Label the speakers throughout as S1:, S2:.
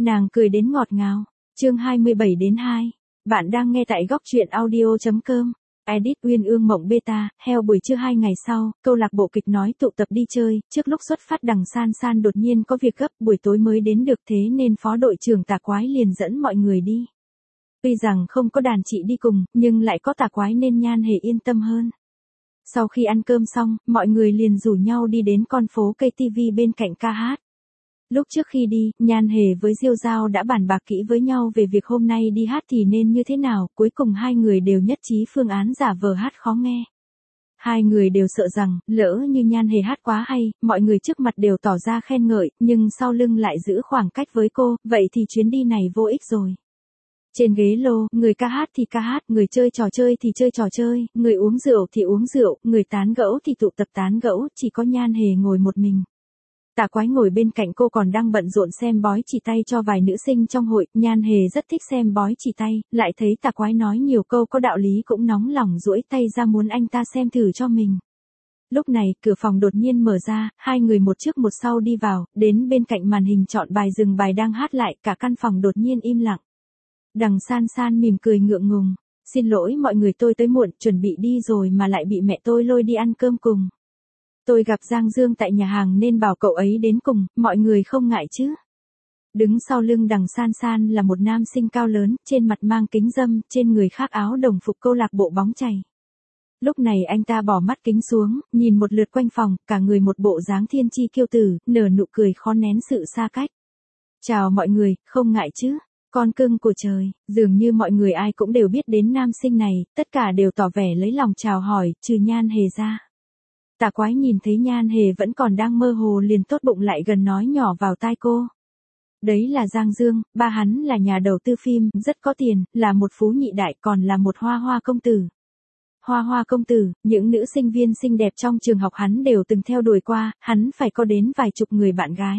S1: Nàng cười đến ngọt ngào. Chương 27-2. Bạn đang nghe tại góc truyện audio.com. Edit Uyên Ương Mộng Beta. Heo buổi trưa 2 ngày sau, câu lạc bộ kịch nói tụ tập đi chơi. Trước lúc xuất phát Đằng San San đột nhiên có việc gấp, buổi tối mới đến được, thế nên phó đội trưởng Tà Quái liền dẫn mọi người đi. Tuy rằng không có đàn chị đi cùng, nhưng lại có Tà Quái nên Nhan Hề yên tâm hơn. Sau khi ăn cơm xong, mọi người liền rủ nhau đi đến con phố cây TV bên cạnh ca hát. Lúc trước khi đi, Nhan Hề với Diêu Giao đã bàn bạc kỹ với nhau về việc hôm nay đi hát thì nên như thế nào, cuối cùng hai người đều nhất trí phương án giả vờ hát khó nghe. Hai người đều sợ rằng, lỡ như Nhan Hề hát quá hay, mọi người trước mặt đều tỏ ra khen ngợi, nhưng sau lưng lại giữ khoảng cách với cô, vậy thì chuyến đi này vô ích rồi. Trên ghế lô, người ca hát thì ca hát, người chơi trò chơi thì chơi trò chơi, người uống rượu thì uống rượu, người tán gẫu thì tụ tập tán gẫu, chỉ có Nhan Hề ngồi một mình. Tà Quái ngồi bên cạnh cô còn đang bận rộn xem bói chỉ tay cho vài nữ sinh trong hội. Nhan Hề rất thích xem bói chỉ tay, lại thấy Tà Quái nói nhiều câu có đạo lý cũng nóng lòng duỗi tay ra muốn anh ta xem thử cho mình. Lúc này, cửa phòng đột nhiên mở ra, hai người một trước một sau đi vào, đến bên cạnh màn hình chọn bài dừng bài đang hát lại, cả căn phòng đột nhiên im lặng. Đằng San San mỉm cười ngượng ngùng. Xin lỗi mọi người, tôi tới muộn, chuẩn bị đi rồi mà lại bị mẹ tôi lôi đi ăn cơm cùng. Tôi gặp Giang Dương tại nhà hàng nên bảo cậu ấy đến cùng, mọi người không ngại chứ. Đứng sau lưng Đằng San San là một nam sinh cao lớn, trên mặt mang kính râm, trên người khoác áo đồng phục câu lạc bộ bóng chày. Lúc này anh ta bỏ mắt kính xuống, nhìn một lượt quanh phòng, cả người một bộ dáng thiên chi kiêu tử, nở nụ cười khó nén sự xa cách. Chào mọi người, không ngại chứ. Con cưng của trời, dường như mọi người ai cũng đều biết đến nam sinh này, tất cả đều tỏ vẻ lấy lòng chào hỏi, trừ Nhan Hề ra. Tà Quái nhìn thấy Nhan Hề vẫn còn đang mơ hồ liền tốt bụng lại gần nói nhỏ vào tai cô. Đấy là Giang Dương, ba hắn là nhà đầu tư phim, rất có tiền, là một phú nhị đại, còn là một hoa hoa công tử. Hoa hoa công tử, những nữ sinh viên xinh đẹp trong trường học hắn đều từng theo đuổi qua, hắn phải có đến vài chục người bạn gái.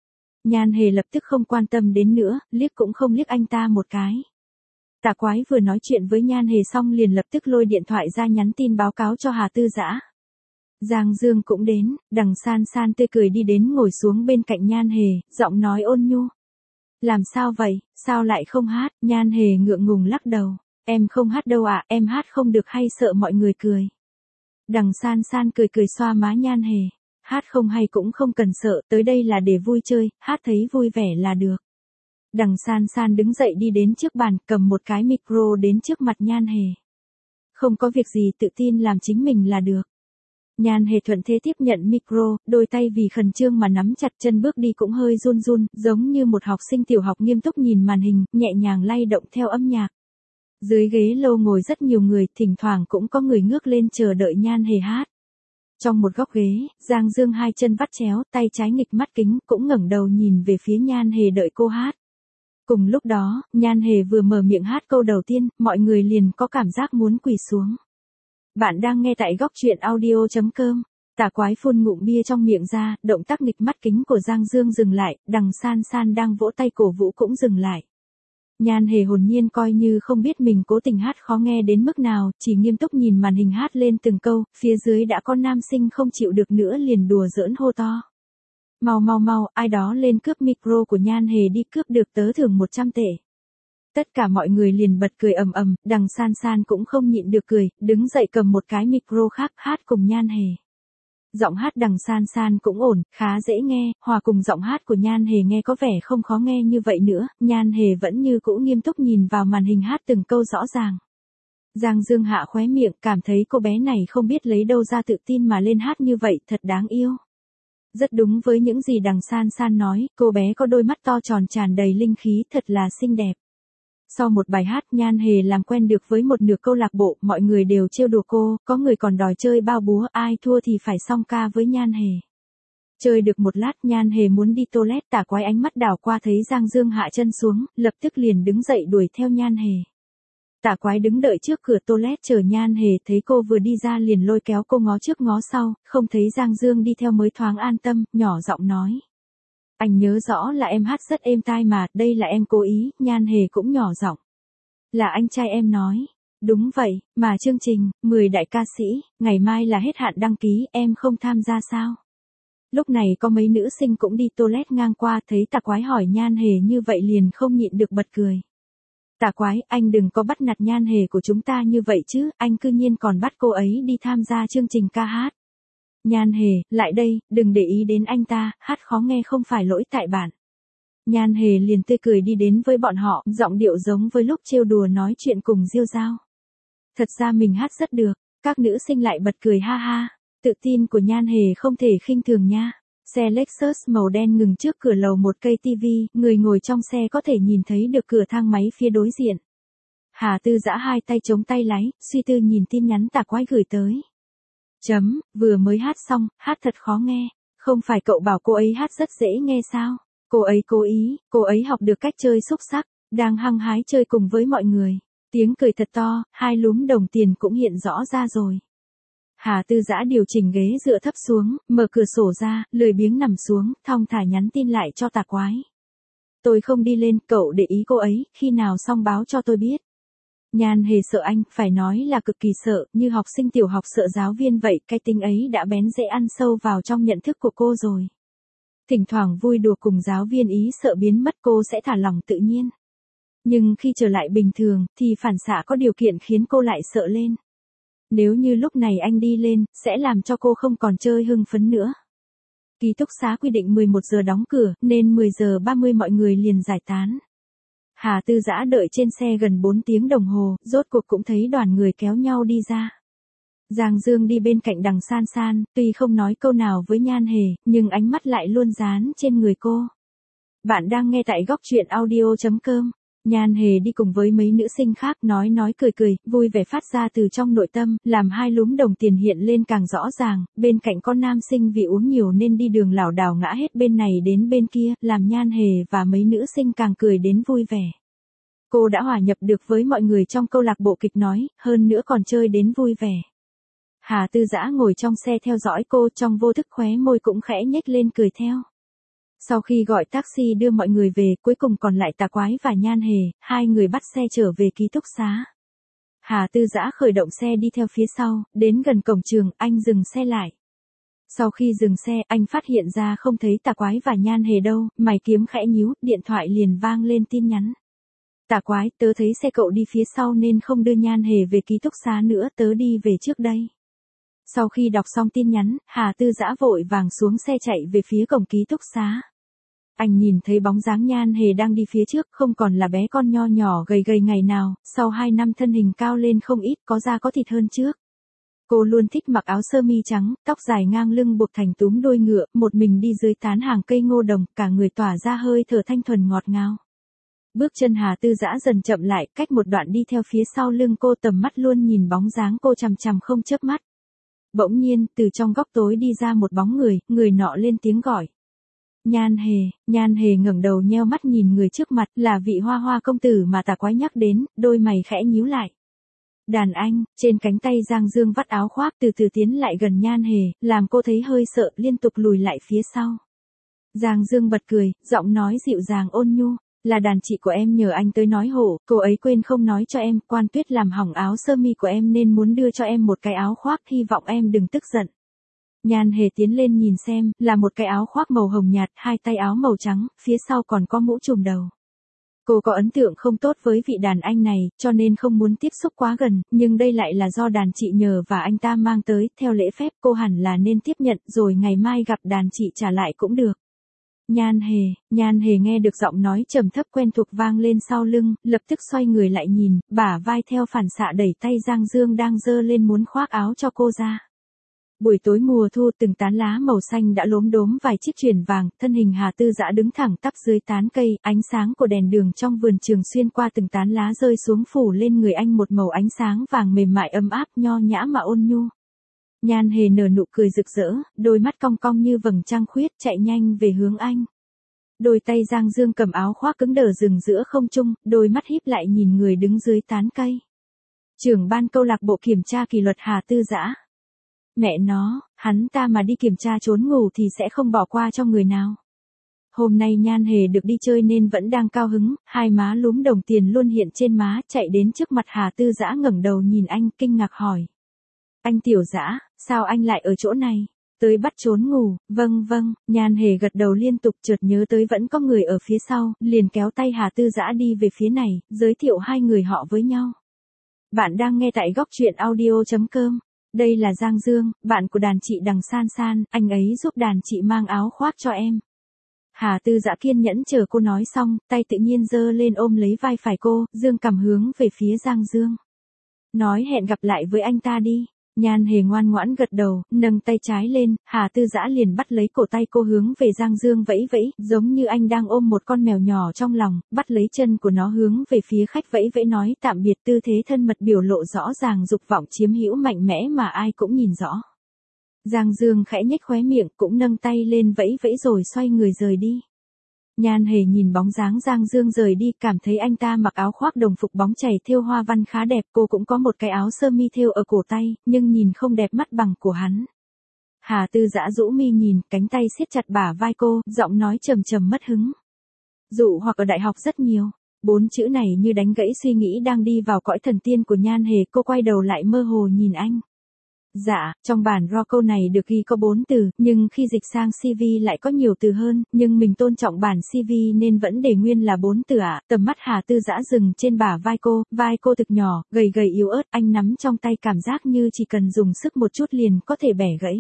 S1: Nhan Hề lập tức không quan tâm đến nữa, liếc cũng không liếc anh ta một cái. Tà Quái vừa nói chuyện với Nhan Hề xong liền lập tức lôi điện thoại ra nhắn tin báo cáo cho Hà Tư Dã. Giang Dương cũng đến, Đằng San San tươi cười đi đến ngồi xuống bên cạnh Nhan Hề, giọng nói ôn nhu. Làm sao vậy, sao lại không hát? Nhan Hề ngượng ngùng lắc đầu. Em không hát đâu ạ, em hát không được hay sợ mọi người cười. Đằng San San cười cười xoa má Nhan Hề. Hát không hay cũng không cần sợ, tới đây là để vui chơi, hát thấy vui vẻ là được. Đằng San San đứng dậy đi đến trước bàn, cầm một cái micro đến trước mặt Nhan Hề. Không có việc gì, tự tin làm chính mình là được. Nhan Hề thuận thế tiếp nhận micro, đôi tay vì khẩn trương mà nắm chặt, chân bước đi cũng hơi run run, giống như một học sinh tiểu học nghiêm túc nhìn màn hình, nhẹ nhàng lay động theo âm nhạc. Dưới ghế lô ngồi rất nhiều người, thỉnh thoảng cũng có người ngước lên chờ đợi Nhan Hề hát. Trong một góc ghế, Giang Dương hai chân vắt chéo, tay trái nghịch mắt kính, cũng ngẩng đầu nhìn về phía Nhan Hề đợi cô hát. Cùng lúc đó, Nhan Hề vừa mở miệng hát câu đầu tiên, mọi người liền có cảm giác muốn quỳ xuống. Bạn đang nghe tại góc truyện audio.com. Tà Quái phun ngụm bia trong miệng ra, động tác nghịch mắt kính của Giang Dương dừng lại, Đằng San San đang vỗ tay cổ vũ cũng dừng lại. Nhan Hề hồn nhiên coi như không biết mình cố tình hát khó nghe đến mức nào, chỉ nghiêm túc nhìn màn hình hát lên từng câu, phía dưới đã có nam sinh không chịu được nữa liền đùa giỡn hô to. Mau mau mau, ai đó lên cướp micro của Nhan Hề đi, cướp được tớ thưởng 100 tệ. Tất cả mọi người liền bật cười ầm ầm, Đằng San San cũng không nhịn được cười, đứng dậy cầm một cái micro khác hát cùng Nhan Hề. Giọng hát Đằng San San cũng ổn, khá dễ nghe, hòa cùng giọng hát của Nhan Hề nghe có vẻ không khó nghe như vậy nữa, Nhan Hề vẫn như cũ nghiêm túc nhìn vào màn hình hát từng câu rõ ràng. Giang Dương hạ khóe miệng, cảm thấy cô bé này không biết lấy đâu ra tự tin mà lên hát như vậy, thật đáng yêu. Rất đúng với những gì Đằng San San nói, cô bé có đôi mắt to tròn tràn đầy linh khí, thật là xinh đẹp. Sau một bài hát, Nhan Hề làm quen được với một nửa câu lạc bộ, mọi người đều trêu đùa cô, có người còn đòi chơi bao búa, ai thua thì phải song ca với Nhan Hề. Chơi được một lát, Nhan Hề muốn đi toilet, Tà Quái ánh mắt đảo qua thấy Giang Dương hạ chân xuống, lập tức liền đứng dậy đuổi theo Nhan Hề. Tà Quái đứng đợi trước cửa toilet chờ Nhan Hề, thấy cô vừa đi ra liền lôi kéo cô ngó trước ngó sau, không thấy Giang Dương đi theo mới thoáng an tâm, nhỏ giọng nói. Anh nhớ rõ là em hát rất êm tai mà, đây là em cố ý, Nhan Hề cũng nhỏ giọng. Là anh trai em nói. Đúng vậy, mà chương trình, 10 đại ca sĩ, ngày mai là hết hạn đăng ký, em không tham gia sao? Lúc này có mấy nữ sinh cũng đi toilet ngang qua, thấy Tà Quái hỏi Nhan Hề như vậy liền không nhịn được bật cười. Tà Quái, anh đừng có bắt nạt Nhan Hề của chúng ta như vậy chứ, anh cư nhiên còn bắt cô ấy đi tham gia chương trình ca hát. Nhan Hề, lại đây, đừng để ý đến anh ta, hát khó nghe không phải lỗi tại bạn. Nhan Hề liền tươi cười đi đến với bọn họ, giọng điệu giống với lúc trêu đùa nói chuyện cùng Diêu Dao. Thật ra mình hát rất được, các nữ sinh lại bật cười ha ha. Tự tin của Nhan Hề không thể khinh thường nha. Xe Lexus màu đen ngừng trước cửa lầu một cây tivi, người ngồi trong xe có thể nhìn thấy được cửa thang máy phía đối diện. Hà Tư Dã hai tay chống tay lái, suy tư nhìn tin nhắn Tà Quái gửi tới. Vừa mới hát xong, hát thật khó nghe. Không phải cậu bảo cô ấy hát rất dễ nghe sao? Cô ấy cố ý, cô ấy học được cách chơi xúc xắc, đang hăng hái chơi cùng với mọi người. Tiếng cười thật to, hai lúm đồng tiền cũng hiện rõ ra rồi. Hà Tư Dã điều chỉnh ghế dựa thấp xuống, mở cửa sổ ra, lười biếng nằm xuống, thong thả nhắn tin lại cho Tà Quái. Tôi không đi lên, cậu để ý cô ấy, khi nào xong báo cho tôi biết. Nhan Hề sợ anh, phải nói là cực kỳ sợ, như học sinh tiểu học sợ giáo viên vậy, cái tính ấy đã bén rễ ăn sâu vào trong nhận thức của cô rồi. Thỉnh thoảng vui đùa cùng giáo viên ý sợ biến mất cô sẽ thả lỏng tự nhiên. Nhưng khi trở lại bình thường, thì phản xạ có điều kiện khiến cô lại sợ lên. Nếu như lúc này anh đi lên, sẽ làm cho cô không còn chơi hưng phấn nữa. Ký túc xá quy định 11 giờ đóng cửa, nên 10 giờ 30 mọi người liền giải tán. Hà Tư Dã đợi trên xe gần 4 tiếng đồng hồ, rốt cuộc cũng thấy đoàn người kéo nhau đi ra. Giang Dương đi bên cạnh Đằng San San, tuy không nói câu nào với Nhan Hề, nhưng ánh mắt lại luôn dán trên người cô. Bạn đang nghe tại góc truyện audio.com. Nhan Hề đi cùng với mấy nữ sinh khác nói cười, vui vẻ phát ra từ trong nội tâm, làm hai lúm đồng tiền hiện lên càng rõ ràng, bên cạnh có nam sinh vì uống nhiều nên đi đường lảo đảo ngã hết bên này đến bên kia, làm Nhan Hề và mấy nữ sinh càng cười đến vui vẻ. Cô đã hòa nhập được với mọi người trong câu lạc bộ kịch nói, hơn nữa còn chơi đến vui vẻ. Hà Tư Dã ngồi trong xe theo dõi cô, trong vô thức khóe môi cũng khẽ nhếch lên cười theo. Sau khi gọi taxi đưa mọi người về, cuối cùng còn lại Tà Quái và Nhan Hề, hai người bắt xe trở về ký túc xá. Hà Tư Dã khởi động xe đi theo phía sau, đến gần cổng trường, anh dừng xe lại. Sau khi dừng xe, anh phát hiện ra không thấy Tà Quái và Nhan Hề đâu, mày kiếm khẽ nhíu, điện thoại liền vang lên tin nhắn. Tà Quái, tớ thấy xe cậu đi phía sau nên không đưa Nhan Hề về ký túc xá nữa, tớ đi về trước đây. Sau khi đọc xong tin nhắn, Hà Tư Dã vội vàng xuống xe chạy về phía cổng ký túc xá. Anh nhìn thấy bóng dáng Nhan Hề đang đi phía trước, không còn là bé con nho nhỏ gầy gầy ngày nào, sau 2 năm thân hình cao lên không ít, có da có thịt hơn trước. Cô luôn thích mặc áo sơ mi trắng, tóc dài ngang lưng buộc thành túm đuôi ngựa, một mình đi dưới tán hàng cây ngô đồng, cả người tỏa ra hơi thở thanh thuần ngọt ngào. Bước chân Hà Tư Dã dần chậm lại, cách một đoạn đi theo phía sau lưng cô, tầm mắt luôn nhìn bóng dáng cô chằm chằm không chớp mắt. Bỗng nhiên, từ trong góc tối đi ra một bóng người nọ lên tiếng gọi. Nhan Hề ngẩng đầu nheo mắt nhìn người trước mặt, là vị Hoa Hoa công tử mà Tà Quái nhắc đến, đôi mày khẽ nhíu lại. Đàn anh, trên cánh tay Giang Dương vắt áo khoác từ từ tiến lại gần Nhan Hề, làm cô thấy hơi sợ, liên tục lùi lại phía sau. Giang Dương bật cười, giọng nói dịu dàng ôn nhu, là đàn chị của em nhờ anh tới nói hộ, cô ấy quên không nói cho em, Quan Tuyết làm hỏng áo sơ mi của em nên muốn đưa cho em một cái áo khoác, hy vọng em đừng tức giận. Nhan Hề tiến lên nhìn xem, là một cái áo khoác màu hồng nhạt, hai tay áo màu trắng, phía sau còn có mũ trùm đầu. Cô có ấn tượng không tốt với vị đàn anh này, cho nên không muốn tiếp xúc quá gần, nhưng đây lại là do đàn chị nhờ và anh ta mang tới, theo lễ phép cô hẳn là nên tiếp nhận, rồi ngày mai gặp đàn chị trả lại cũng được. Nhan Hề nghe được giọng nói trầm thấp quen thuộc vang lên sau lưng, lập tức xoay người lại nhìn, bả vai theo phản xạ đẩy tay Giang Dương đang giơ lên muốn khoác áo cho cô ra. Buổi tối mùa thu, từng tán lá màu xanh đã lốm đốm vài chiếc chuyền vàng, thân hình Hà Tư Dã đứng thẳng tắp dưới tán cây, ánh sáng của đèn đường trong vườn trường xuyên qua từng tán lá rơi xuống phủ lên người anh một màu ánh sáng vàng mềm mại ấm áp, nho nhã mà ôn nhu. Nhan Hề nở nụ cười rực rỡ, đôi mắt cong cong như vầng trăng khuyết, chạy nhanh về hướng anh. Đôi tay Giang Dương cầm áo khoác cứng đờ dừng giữa không trung, đôi mắt híp lại nhìn người đứng dưới tán cây. Trưởng ban câu lạc bộ kiểm tra kỷ luật Hà Tư Dã. Mẹ nó, hắn ta mà đi kiểm tra trốn ngủ thì sẽ không bỏ qua cho người nào. Hôm nay Nhan Hề được đi chơi nên vẫn đang cao hứng, hai má lúm đồng tiền luôn hiện trên má, chạy đến trước mặt Hà Tư Dã ngẩng đầu nhìn anh, kinh ngạc hỏi. Anh Tiểu Dã, sao anh lại ở chỗ này? Tới bắt trốn ngủ, vâng, Nhan Hề gật đầu liên tục, chợt nhớ tới vẫn có người ở phía sau, liền kéo tay Hà Tư Dã đi về phía này, giới thiệu hai người họ với nhau. Bạn đang nghe tại góc truyện audio.com. Đây là Giang Dương, bạn của đàn chị Đằng San San, anh ấy giúp đàn chị mang áo khoác cho em. Hà Tư Dã kiên nhẫn chờ cô nói xong, tay tự nhiên giơ lên ôm lấy vai phải cô, dương cằm hướng về phía Giang Dương. Nói hẹn gặp lại với anh ta đi. Nhan Hề ngoan ngoãn gật đầu, nâng tay trái lên, Hà Tư Dã liền bắt lấy cổ tay cô hướng về Giang Dương vẫy vẫy, giống như anh đang ôm một con mèo nhỏ trong lòng, bắt lấy chân của nó hướng về phía khách vẫy vẫy nói tạm biệt, tư thế thân mật biểu lộ rõ ràng dục vọng chiếm hữu mạnh mẽ mà ai cũng nhìn rõ. Giang Dương khẽ nhếch khóe miệng, cũng nâng tay lên vẫy vẫy rồi xoay người rời đi. Nhan Hề nhìn bóng dáng Giang Dương rời đi, cảm thấy anh ta mặc áo khoác đồng phục bóng chảy thêu hoa văn khá đẹp, cô cũng có một cái áo sơ mi thêu ở cổ tay, nhưng nhìn không đẹp mắt bằng của hắn. Hà Tư Dã rũ mi nhìn, cánh tay siết chặt bả vai cô, giọng nói trầm trầm mất hứng. Dụ hoặc ở đại học rất nhiều. 4 chữ này như đánh gãy suy nghĩ đang đi vào cõi thần tiên của Nhan Hề, cô quay đầu lại mơ hồ nhìn anh. Dạ, trong bản raw câu này được ghi có 4 từ, nhưng khi dịch sang CV lại có nhiều từ hơn, nhưng mình tôn trọng bản CV nên vẫn để nguyên là 4 từ ạ. Tầm mắt Hà Tư Dã dừng trên bả vai cô thực nhỏ, gầy gầy yếu ớt, anh nắm trong tay cảm giác như chỉ cần dùng sức một chút liền có thể bẻ gãy.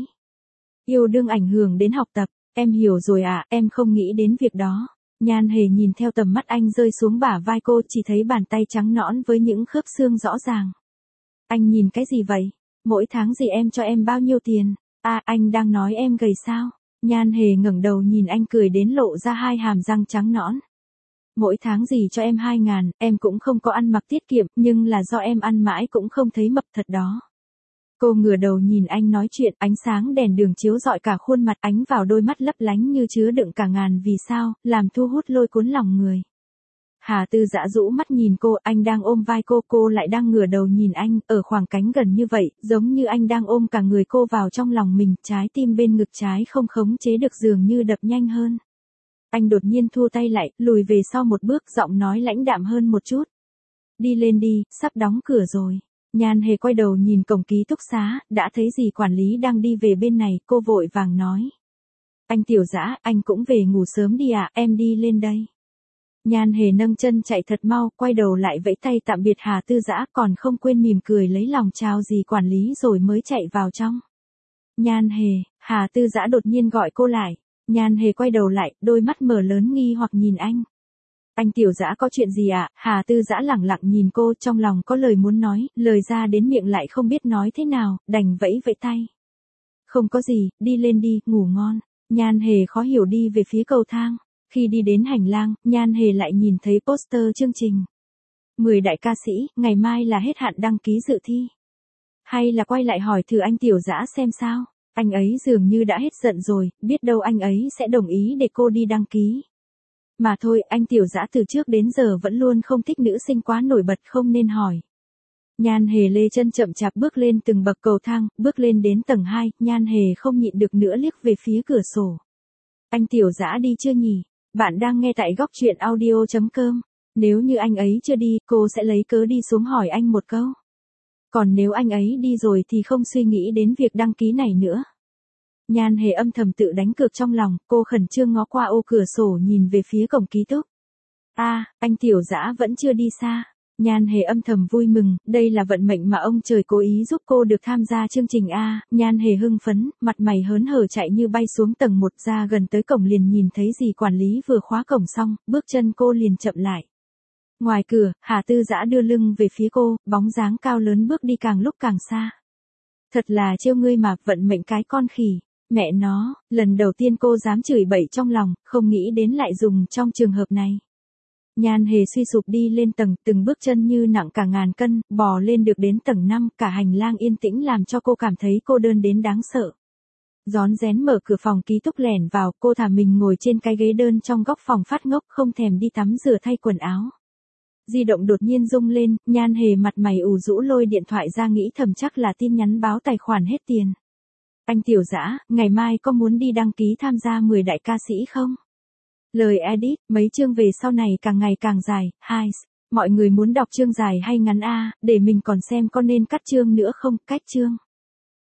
S1: Yêu đương ảnh hưởng đến học tập, em hiểu rồi ạ, em không nghĩ đến việc đó. Nhan Hề nhìn theo tầm mắt anh rơi xuống bả vai cô, chỉ thấy bàn tay trắng nõn với những khớp xương rõ ràng. Anh nhìn cái gì vậy? Mỗi tháng gì em cho em bao nhiêu tiền? À, anh đang nói em gầy sao? Nhan Hề ngẩng đầu nhìn anh cười đến lộ ra hai hàm răng trắng nõn. Mỗi tháng gì cho em 2.000, em cũng không có ăn mặc tiết kiệm, nhưng là do em ăn mãi cũng không thấy mập thật đó. Cô ngửa đầu nhìn anh nói chuyện, ánh sáng đèn đường chiếu rọi cả khuôn mặt, ánh vào đôi mắt lấp lánh như chứa đựng cả ngàn vì sao, làm thu hút lôi cuốn lòng người. Hà Tư Dã rũ mắt nhìn cô, anh đang ôm vai cô lại đang ngửa đầu nhìn anh, ở khoảng cách gần như vậy, giống như anh đang ôm cả người cô vào trong lòng mình, trái tim bên ngực trái không khống chế được dường như đập nhanh hơn. Anh đột nhiên thua tay lại, lùi về sau một bước, giọng nói lãnh đạm hơn một chút. Đi lên đi, sắp đóng cửa rồi. Nhan Hề quay đầu nhìn cổng ký túc xá, đã thấy dì quản lý đang đi về bên này, cô vội vàng nói. Anh Tiểu Dã, anh cũng về ngủ sớm đi ạ, em đi lên đây. Nhan Hề nâng chân chạy thật mau, quay đầu lại vẫy tay tạm biệt Hà Tư Dã, còn không quên mỉm cười lấy lòng chào dì quản lý rồi mới chạy vào trong. Nhan Hề, Hà Tư Dã đột nhiên gọi cô lại. Nhan Hề quay đầu lại, đôi mắt mở lớn nghi hoặc nhìn anh. Anh Tiểu Dã có chuyện gì ạ? Hà Tư Dã lẳng lặng nhìn cô, trong lòng có lời muốn nói, lời ra đến miệng lại không biết nói thế nào, đành vẫy vẫy tay. Không có gì, đi lên đi, ngủ ngon. Nhan Hề khó hiểu đi về phía cầu thang. Khi đi đến hành lang, Nhan Hề lại nhìn thấy poster chương trình. 10 đại ca sĩ, ngày mai là hết hạn đăng ký dự thi. Hay là quay lại hỏi thử anh Tiểu Dã xem sao? Anh ấy dường như đã hết giận rồi, biết đâu anh ấy sẽ đồng ý để cô đi đăng ký. Mà thôi, anh Tiểu Dã từ trước đến giờ vẫn luôn không thích nữ sinh quá nổi bật, không nên hỏi. Nhan Hề lê chân chậm chạp bước lên từng bậc cầu thang, bước lên đến tầng 2, Nhan Hề không nhịn được nữa liếc về phía cửa sổ. Anh Tiểu Dã đi chưa nhỉ? Bạn đang nghe tại góc truyện audio.com. Nếu như anh ấy chưa đi, cô sẽ lấy cớ đi xuống hỏi anh một câu. Còn nếu anh ấy đi rồi thì không suy nghĩ đến việc đăng ký này nữa. Nhan Hề âm thầm tự đánh cược trong lòng, cô khẩn trương ngó qua ô cửa sổ nhìn về phía cổng ký túc. Anh Tiểu Dã vẫn chưa đi xa. Nhan Hề âm thầm vui mừng, đây là vận mệnh mà ông trời cố ý giúp cô được tham gia chương trình A. Nhan Hề hưng phấn, mặt mày hớn hở chạy như bay xuống tầng 1, ra gần tới cổng liền nhìn thấy dì quản lý vừa khóa cổng xong, bước chân cô liền chậm lại. Ngoài cửa, Hà Tư Dã đưa lưng về phía cô, bóng dáng cao lớn bước đi càng lúc càng xa. Thật là trêu ngươi mà, vận mệnh cái con khỉ. Mẹ nó, lần đầu tiên cô dám chửi bậy trong lòng, không nghĩ đến lại dùng trong trường hợp này. Nhan Hề suy sụp đi lên tầng, từng bước chân như nặng cả ngàn cân, bò lên được đến tầng 5, cả hành lang yên tĩnh làm cho cô cảm thấy cô đơn đến đáng sợ. Rón rén mở cửa phòng ký túc lẻn vào, cô thả mình ngồi trên cái ghế đơn trong góc phòng phát ngốc, không thèm đi tắm rửa thay quần áo. Di động đột nhiên rung lên, Nhan Hề mặt mày ủ rũ lôi điện thoại ra nghĩ thầm chắc là tin nhắn báo tài khoản hết tiền. Anh Tiểu Dã, ngày mai có muốn đi đăng ký tham gia 10 đại ca sĩ không? Lời edit, mấy chương về sau này càng ngày càng dài, hai. Mọi người muốn đọc chương dài hay ngắn a, để mình còn xem có nên cắt chương nữa không, cách chương.